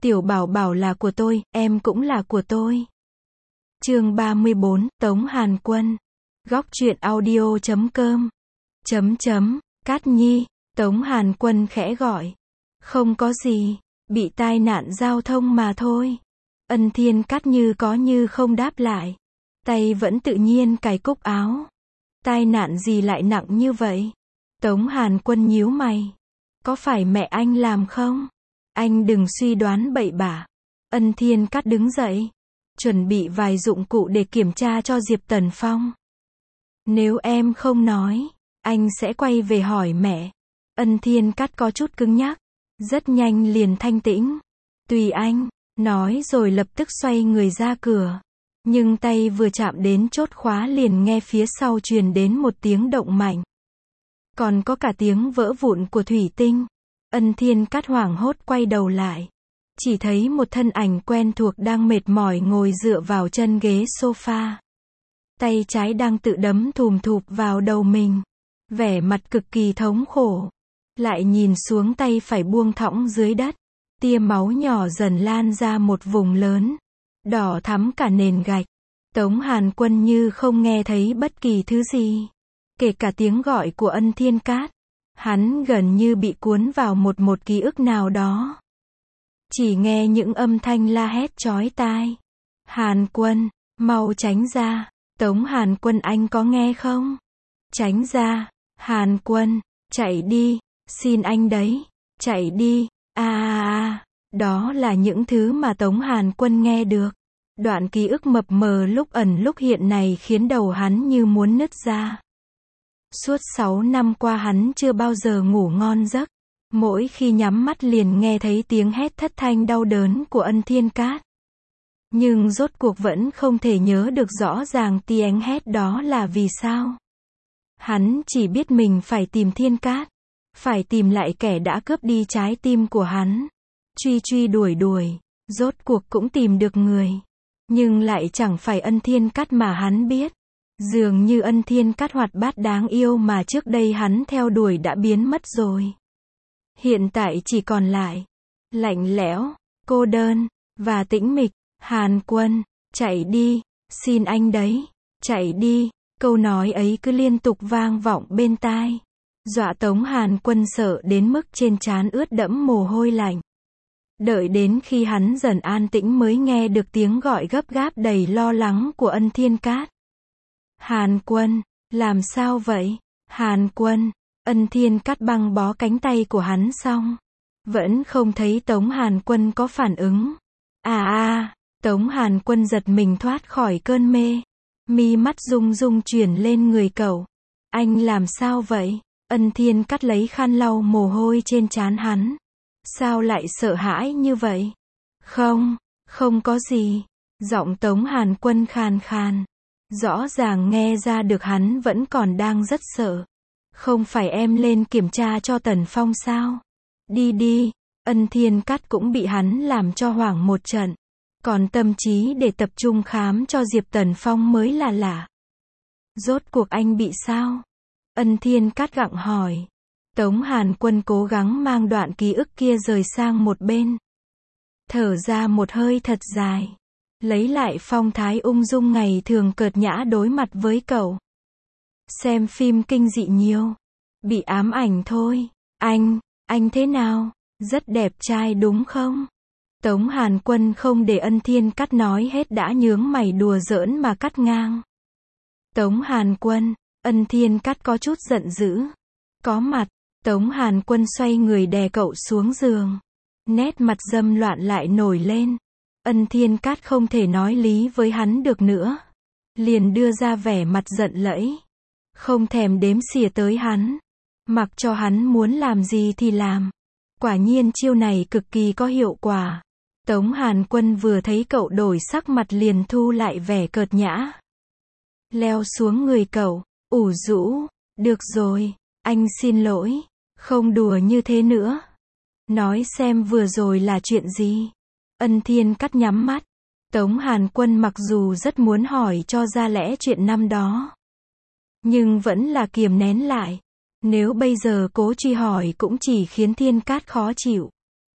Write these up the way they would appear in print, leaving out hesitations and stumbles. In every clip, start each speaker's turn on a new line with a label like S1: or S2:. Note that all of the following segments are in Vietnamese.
S1: Tiểu Bảo Bảo là của tôi, em cũng là của tôi. Chương 34, Tống Hàn Quân. Góc truyện audio.com. Cát Nhi, Tống Hàn Quân khẽ gọi. Không có gì, bị tai nạn giao thông mà thôi. Ân Thiên Cát như có như không đáp lại. Tay vẫn tự nhiên cài cúc áo. Tai nạn gì lại nặng như vậy? Tống Hàn Quân nhíu mày. Có phải mẹ anh làm không? Anh đừng suy đoán bậy bạ. Ân Thiên Cát đứng dậy, chuẩn bị vài dụng cụ để kiểm tra cho Diệp Tần Phong. Nếu em không nói, anh sẽ quay về hỏi mẹ. Ân Thiên Cát có chút cứng nhắc, rất nhanh liền thanh tĩnh. Tùy anh, nói rồi lập tức xoay người ra cửa. Nhưng tay vừa chạm đến chốt khóa liền nghe phía sau truyền đến một tiếng động mạnh. Còn có cả tiếng vỡ vụn của thủy tinh. Ân Thiên Cát hoảng hốt quay đầu lại. Chỉ thấy một thân ảnh quen thuộc đang mệt mỏi ngồi dựa vào chân ghế sofa. Tay trái đang tự đấm thùm thụp vào đầu mình. Vẻ mặt cực kỳ thống khổ. Lại nhìn xuống tay phải buông thõng dưới đất. Tia máu nhỏ dần lan ra một vùng lớn. Đỏ thắm cả nền gạch. Tống Hàn Quân như không nghe thấy bất kỳ thứ gì. Kể cả tiếng gọi của Ân Thiên Cát. Hắn gần như bị cuốn vào một ký ức nào đó. Chỉ nghe những âm thanh la hét chói tai. Hàn Quân, mau tránh ra. Tống Hàn Quân, anh có nghe không? Tránh ra. Hàn Quân, chạy đi. Xin anh đấy. Chạy đi. Đó là những thứ mà Tống Hàn Quân nghe được. Đoạn ký ức mập mờ lúc ẩn lúc hiện này khiến đầu hắn như muốn nứt ra. Suốt 6 năm qua hắn chưa bao giờ ngủ ngon giấc. Mỗi khi nhắm mắt liền nghe thấy tiếng hét thất thanh đau đớn của Ân Thiên Cát. Nhưng rốt cuộc vẫn không thể nhớ được rõ ràng tiếng hét đó là vì sao. Hắn chỉ biết mình phải tìm Thiên Cát. Phải tìm lại kẻ đã cướp đi trái tim của hắn. Truy đuổi. Rốt cuộc cũng tìm được người. Nhưng lại chẳng phải Ân Thiên Cát mà hắn biết. Dường như Ân Thiên Cát hoạt bát đáng yêu mà trước đây hắn theo đuổi đã biến mất rồi. Hiện tại chỉ còn lại lạnh lẽo, cô đơn và tĩnh mịch. Hàn Quân, chạy đi, xin anh đấy, chạy đi. Câu nói ấy cứ liên tục vang vọng bên tai. Dọa Tống Hàn Quân sợ đến mức trên trán ướt đẫm mồ hôi lạnh. Đợi đến khi hắn dần an tĩnh mới nghe được tiếng gọi gấp gáp đầy lo lắng của Ân Thiên Cát. Hàn Quân, làm sao vậy? Hàn Quân, Ân Thiên Cát băng bó cánh tay của hắn xong. Vẫn không thấy Tống Hàn Quân có phản ứng. Tống Hàn Quân giật mình thoát khỏi cơn mê. Mi mắt rung rung chuyển lên người cậu. Anh làm sao vậy? Ân Thiên Cát lấy khăn lau mồ hôi trên trán hắn. Sao lại sợ hãi như vậy? Không có gì. Giọng Tống Hàn Quân khàn khàn. Rõ ràng nghe ra được hắn vẫn còn đang rất sợ. Không phải em lên kiểm tra cho Tần Phong sao? Đi. Ân Thiên Cát cũng bị hắn làm cho hoảng một trận. Còn tâm trí để tập trung khám cho Diệp Tần Phong mới là lạ. Rốt cuộc anh bị sao? Ân Thiên Cát gặng hỏi. Tống Hàn Quân cố gắng mang đoạn ký ức kia rời sang một bên. Thở ra một hơi thật dài. Lấy lại phong thái ung dung ngày thường cợt nhã đối mặt với cậu. Xem phim kinh dị nhiều. Bị ám ảnh thôi. Anh thế nào? Rất đẹp trai đúng không? Tống Hàn Quân không để Ân Thiên Cát nói hết đã nhướng mày đùa giỡn mà cắt ngang. Tống Hàn Quân, Ân Thiên Cát có chút giận dữ. Có mặt, Tống Hàn Quân xoay người đè cậu xuống giường. Nét mặt dâm loạn lại nổi lên. Ân Thiên Cát không thể nói lý với hắn được nữa. Liền đưa ra vẻ mặt giận lẫy. Không thèm đếm xỉa tới hắn. Mặc cho hắn muốn làm gì thì làm. Quả nhiên chiêu này cực kỳ có hiệu quả. Tống Hàn Quân vừa thấy cậu đổi sắc mặt liền thu lại vẻ cợt nhã. Leo xuống người cậu, ủ rũ. Được rồi, anh xin lỗi. Không đùa như thế nữa. Nói xem vừa rồi là chuyện gì? Ân Thiên Cát nhắm mắt. Tống Hàn Quân mặc dù rất muốn hỏi cho ra lẽ chuyện năm đó. Nhưng vẫn là kiềm nén lại. Nếu bây giờ cố truy hỏi cũng chỉ khiến Thiên Cát khó chịu.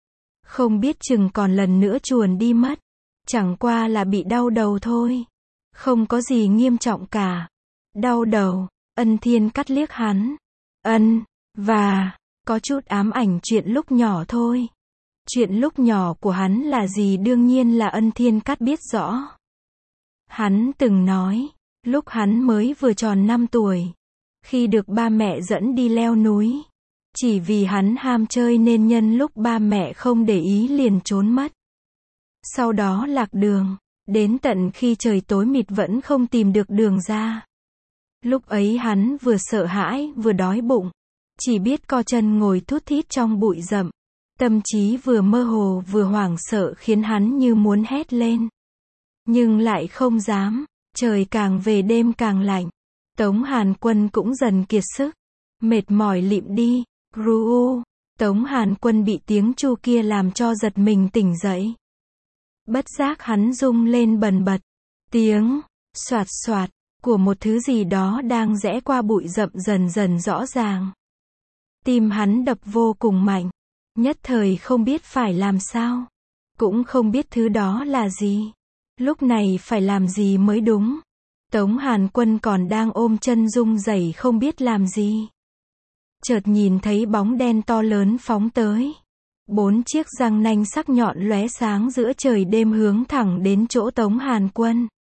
S1: Không biết chừng còn lần nữa chuồn đi mất. Chẳng qua là bị đau đầu thôi. Không có gì nghiêm trọng cả. Đau đầu, Ân Thiên Cát liếc hắn. Và, có chút ám ảnh chuyện lúc nhỏ thôi. Chuyện lúc nhỏ của hắn là gì đương nhiên là Ân Thiên Cát biết rõ. Hắn từng nói, lúc hắn mới vừa tròn 5 tuổi, khi được ba mẹ dẫn đi leo núi, chỉ vì hắn ham chơi nên nhân lúc ba mẹ không để ý liền trốn mất. Sau đó lạc đường, đến tận khi trời tối mịt vẫn không tìm được đường ra. Lúc ấy hắn vừa sợ hãi vừa đói bụng, chỉ biết co chân ngồi thút thít trong bụi rậm. Tâm trí vừa mơ hồ vừa hoảng sợ khiến hắn như muốn hét lên. Nhưng lại không dám, trời càng về đêm càng lạnh. Tống Hàn Quân cũng dần kiệt sức, mệt mỏi lịm đi. Ru. Tống Hàn Quân bị tiếng chu kia làm cho giật mình tỉnh dậy. Bất giác hắn rung lên bần bật. Tiếng soạt soạt của một thứ gì đó đang rẽ qua bụi rậm dần dần rõ ràng. Tim hắn đập vô cùng mạnh. Nhất thời không biết phải làm sao. Cũng không biết thứ đó là gì. Lúc này phải làm gì mới đúng. Tống Hàn Quân còn đang ôm chân rung rẩy không biết làm gì. Chợt nhìn thấy bóng đen to lớn phóng tới. 4 chiếc răng nanh sắc nhọn lóe sáng giữa trời đêm hướng thẳng đến chỗ Tống Hàn Quân.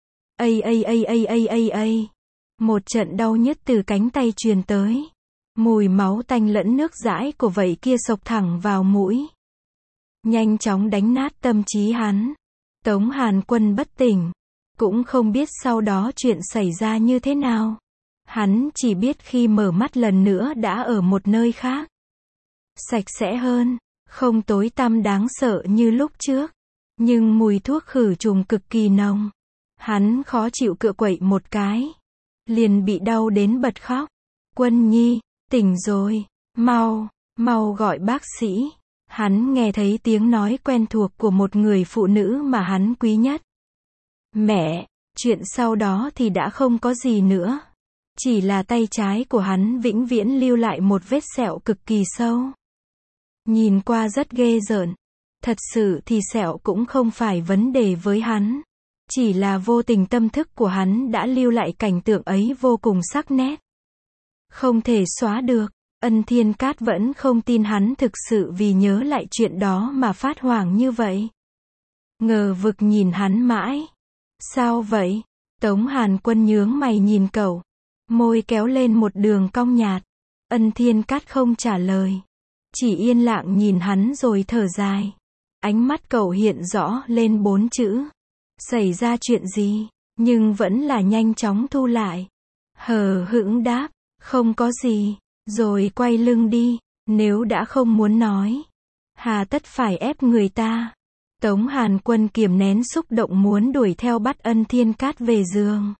S1: Ây. Một trận đau nhức từ cánh tay truyền tới. Mùi máu tanh lẫn nước dãi của vậy kia xộc thẳng vào mũi. Nhanh chóng đánh nát tâm trí hắn. Tống Hàn Quân bất tỉnh. Cũng không biết sau đó chuyện xảy ra như thế nào. Hắn chỉ biết khi mở mắt lần nữa đã ở một nơi khác. Sạch sẽ hơn, không tối tăm đáng sợ như lúc trước. Nhưng mùi thuốc khử trùng cực kỳ nồng. Hắn khó chịu cựa quậy một cái. Liền bị đau đến bật khóc. Quân Nhi, tỉnh rồi, mau gọi bác sĩ. Hắn nghe thấy tiếng nói quen thuộc của một người phụ nữ mà hắn quý nhất. Mẹ, chuyện sau đó thì đã không có gì nữa. Chỉ là tay trái của hắn vĩnh viễn lưu lại một vết sẹo cực kỳ sâu. Nhìn qua rất ghê rợn. Thật sự thì sẹo cũng không phải vấn đề với hắn. Chỉ là vô tình tâm thức của hắn đã lưu lại cảnh tượng ấy vô cùng sắc nét. Không thể xóa được. Ân Thiên Cát vẫn không tin hắn thực sự vì nhớ lại chuyện đó mà phát hoảng như vậy. Ngờ vực nhìn hắn mãi. Sao vậy? Tống Hàn Quân nhướng mày nhìn cậu. Môi kéo lên một đường cong nhạt. Ân Thiên Cát không trả lời. Chỉ yên lặng nhìn hắn rồi thở dài. Ánh mắt cậu hiện rõ lên 4 chữ. Xảy ra chuyện gì? Nhưng vẫn là nhanh chóng thu lại. Hờ hững đáp. Không có gì. Rồi quay lưng đi. Nếu đã không muốn nói, hà tất phải ép người ta. Tống Hàn Quân kiềm nén xúc động muốn đuổi theo bắt Ân Thiên Cát về giường.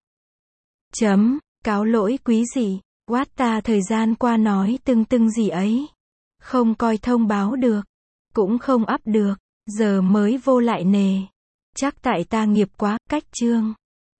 S1: Cáo lỗi quý gì. Quát ta thời gian qua nói tưng gì ấy. Không coi thông báo được. Cũng không up được. Giờ mới vô lại nề. Chắc tại ta nghiệp quá. Cách chương.